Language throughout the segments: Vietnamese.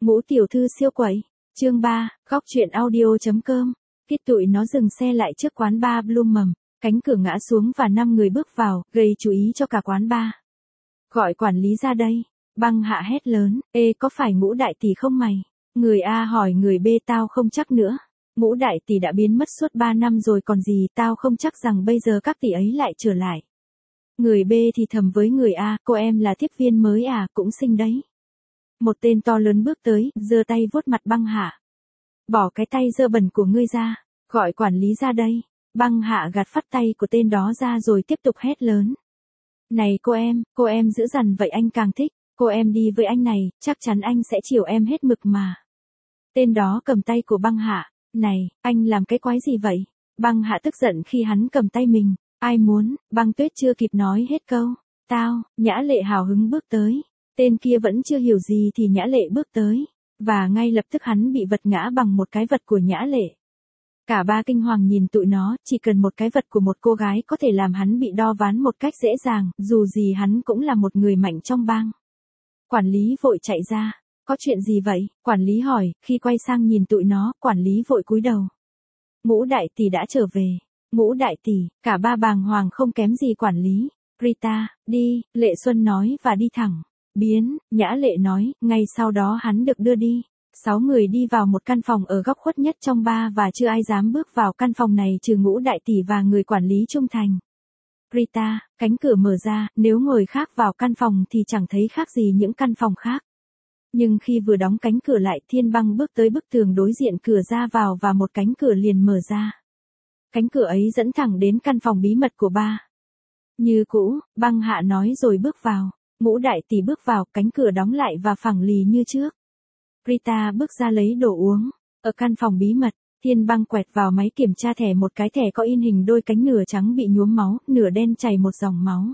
Ngũ tiểu thư siêu quẩy. Chương 3, góc truyện audio.com. Kết tụi nó dừng xe lại trước quán bar Bloom Mầm, cánh cửa ngã xuống và 5 người bước vào, gây chú ý cho cả quán bar. Gọi quản lý ra đây. Băng Hạ hét lớn, ê có phải Ngũ đại tỷ không mày? Người A hỏi người B, tao không chắc nữa. Ngũ đại tỷ đã biến mất suốt 3 năm rồi còn gì, tao không chắc rằng bây giờ các tỷ ấy lại trở lại. Người B thì thầm với người A, cô em là tiếp viên mới à, cũng xinh đấy. Một tên to lớn bước tới, giơ tay vuốt mặt Băng Hạ. Bỏ cái tay dơ bẩn của ngươi ra, gọi quản lý ra đây. Băng Hạ gạt phắt tay của tên đó ra rồi tiếp tục hét lớn. Này cô em dữ dằn vậy anh càng thích, cô em đi với anh này, chắc chắn anh sẽ chiều em hết mực mà. Tên đó cầm tay của Băng Hạ, này, anh làm cái quái gì vậy? Băng Hạ tức giận khi hắn cầm tay mình, ai muốn, Băng Tuyết chưa kịp nói hết câu. Tao, Nhã Lệ hào hứng bước tới. Tên kia vẫn chưa hiểu gì thì Nhã Lệ bước tới, và ngay lập tức hắn bị vật ngã bằng một cái vật của Nhã Lệ. Cả ba kinh hoàng nhìn tụi nó, chỉ cần một cái vật của một cô gái có thể làm hắn bị đo ván một cách dễ dàng, dù gì hắn cũng là một người mạnh trong bang. Quản lý vội chạy ra, có chuyện gì vậy? Quản lý hỏi, khi quay sang nhìn tụi nó, quản lý vội cúi đầu. Ngũ đại tỷ đã trở về. Ngũ đại tỷ, cả ba bàng hoàng không kém gì quản lý. Rita, đi, Lệ Xuân nói và đi thẳng. Biến, Nhã Lệ nói, ngay sau đó hắn được đưa đi. 6 người đi vào một căn phòng ở góc khuất nhất trong bar và chưa ai dám bước vào căn phòng này trừ Ngũ đại tỷ và người quản lý trung thành. Rita, cánh cửa mở ra, nếu người khác vào căn phòng thì chẳng thấy khác gì những căn phòng khác. Nhưng khi vừa đóng cánh cửa lại, Thiên Băng bước tới bức tường đối diện cửa ra vào và một cánh cửa liền mở ra. Cánh cửa ấy dẫn thẳng đến căn phòng bí mật của bar. Như cũ, Băng Hạ nói rồi bước vào. Ngũ đại tỷ bước vào, cánh cửa đóng lại và phẳng lì như trước. Rita bước ra lấy đồ uống. Ở căn phòng bí mật, Thiên Băng quẹt vào máy kiểm tra thẻ một cái thẻ có in hình đôi cánh nửa trắng bị nhuốm máu, nửa đen chảy một dòng máu.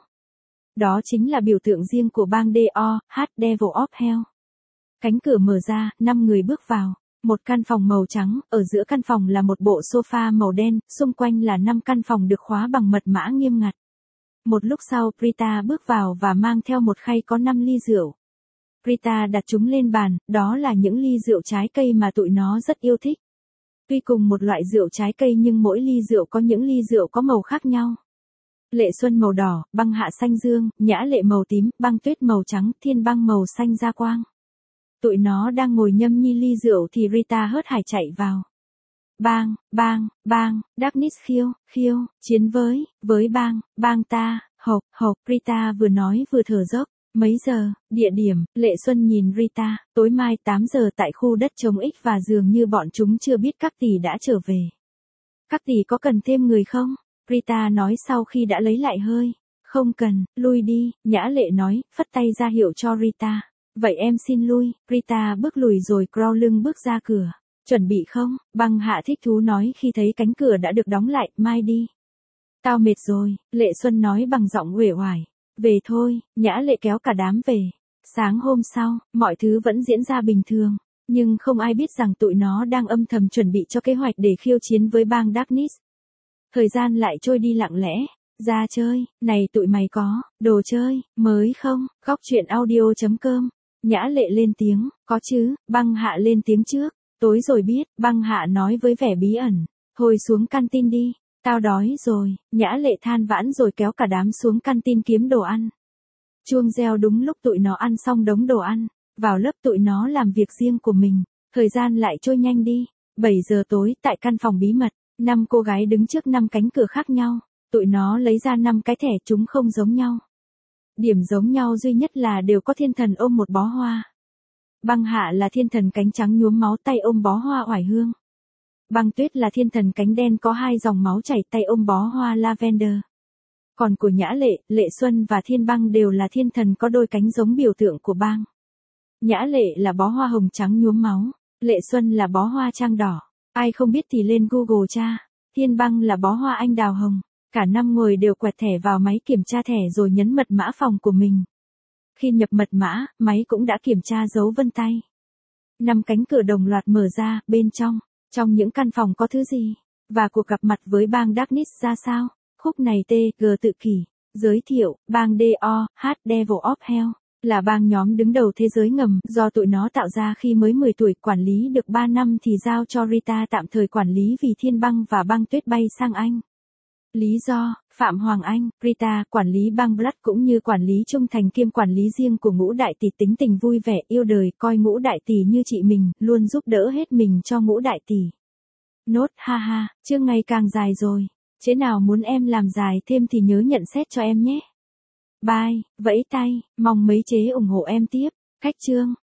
Đó chính là biểu tượng riêng của bang DO, Devil of Hell. Cánh cửa mở ra, 5 người bước vào. Một căn phòng màu trắng, ở giữa căn phòng là một bộ sofa màu đen, xung quanh là 5 căn phòng được khóa bằng mật mã nghiêm ngặt. Một lúc sau, Rita bước vào và mang theo một khay có 5 ly rượu. Rita đặt chúng lên bàn, đó là những ly rượu trái cây mà tụi nó rất yêu thích. Tuy cùng một loại rượu trái cây nhưng mỗi ly rượu có những ly rượu có màu khác nhau. Lệ Xuân màu đỏ, Băng Hạ xanh dương, Nhã Lệ màu tím, Băng Tuyết màu trắng, Thiên Băng màu xanh da quang. Tụi nó đang ngồi nhâm nhi ly rượu thì Rita hớt hải chạy vào. Bang, bang, bang, Darkness khiêu, chiến với bang ta, hộc, Rita vừa nói vừa thở dốc. Mấy giờ, địa điểm, Lệ Xuân nhìn Rita, tối mai 8 giờ tại khu đất trống X và dường như bọn chúng chưa biết các tỷ đã trở về. Các tỷ có cần thêm người không? Rita nói sau khi đã lấy lại hơi. Không cần, lui đi, Nhã Lệ nói, phất tay ra hiệu cho Rita. Vậy em xin lui, Rita bước lùi rồi crawl lưng bước ra cửa. Chuẩn bị không? Băng Hạ thích thú nói khi thấy cánh cửa đã được đóng lại, mai đi. Tao mệt rồi, Lệ Xuân nói bằng giọng uể oải. Về thôi, Nhã Lệ kéo cả đám về. Sáng hôm sau, mọi thứ vẫn diễn ra bình thường, nhưng không ai biết rằng tụi nó đang âm thầm chuẩn bị cho kế hoạch để khiêu chiến với bang Darkness. Thời gian lại trôi đi lặng lẽ. Ra chơi, này tụi mày có đồ chơi mới không? Góc truyện audio.com. Nhã Lệ lên tiếng, có chứ, Băng Hạ lên tiếng trước. Tối rồi biết, Băng Hạ nói với vẻ bí ẩn. Thôi xuống canteen đi. Tao đói rồi, Nhã Lệ than vãn rồi kéo cả đám xuống canteen kiếm đồ ăn. Chuông reo đúng lúc tụi nó ăn xong đống đồ ăn. Vào lớp tụi nó làm việc riêng của mình. Thời gian lại trôi nhanh đi. 7 giờ tối tại căn phòng bí mật, 5 cô gái đứng trước 5 cánh cửa khác nhau. Tụi nó lấy ra 5 cái thẻ, chúng không giống nhau. Điểm giống nhau duy nhất là đều có thiên thần ôm một bó hoa. Băng Hạ là thiên thần cánh trắng nhuốm máu tay ôm bó hoa oải hương. Băng Tuyết là thiên thần cánh đen có 2 dòng máu chảy tay ôm bó hoa lavender. Còn của Nhã Lệ, Lệ Xuân và Thiên Băng đều là thiên thần có đôi cánh giống biểu tượng của bang. Nhã Lệ là bó hoa hồng trắng nhuốm máu, Lệ Xuân là bó hoa trang đỏ. Ai không biết thì lên Google tra. Thiên Băng là bó hoa anh đào hồng. Cả 5 người đều quẹt thẻ vào máy kiểm tra thẻ rồi nhấn mật mã phòng của mình. Khi nhập mật mã, máy cũng đã kiểm tra dấu vân tay. 5 cánh cửa đồng loạt mở ra, bên trong những căn phòng có thứ gì? Và cuộc gặp mặt với bang Darkness ra sao? Khúc này TG tự kỷ. Giới thiệu, bang DO, Devil of Hell. Là bang nhóm đứng đầu thế giới ngầm, do tụi nó tạo ra khi mới 10 tuổi, quản lý được 3 năm thì giao cho Rita tạm thời quản lý vì Thiên Băng và Băng Tuyết bay sang Anh. Lý do, Phạm Hoàng Anh, Rita, quản lý bang Blood cũng như quản lý trung thành kiêm quản lý riêng của Ngũ Đại Tỷ, tính tình vui vẻ, yêu đời, coi Ngũ Đại Tỷ như chị mình, luôn giúp đỡ hết mình cho Ngũ Đại Tỷ. Nốt, ha ha, chương ngày càng dài rồi. Chế nào muốn em làm dài thêm thì nhớ nhận xét cho em nhé. Bye, vẫy tay, mong mấy chế ủng hộ em tiếp. Cách chương.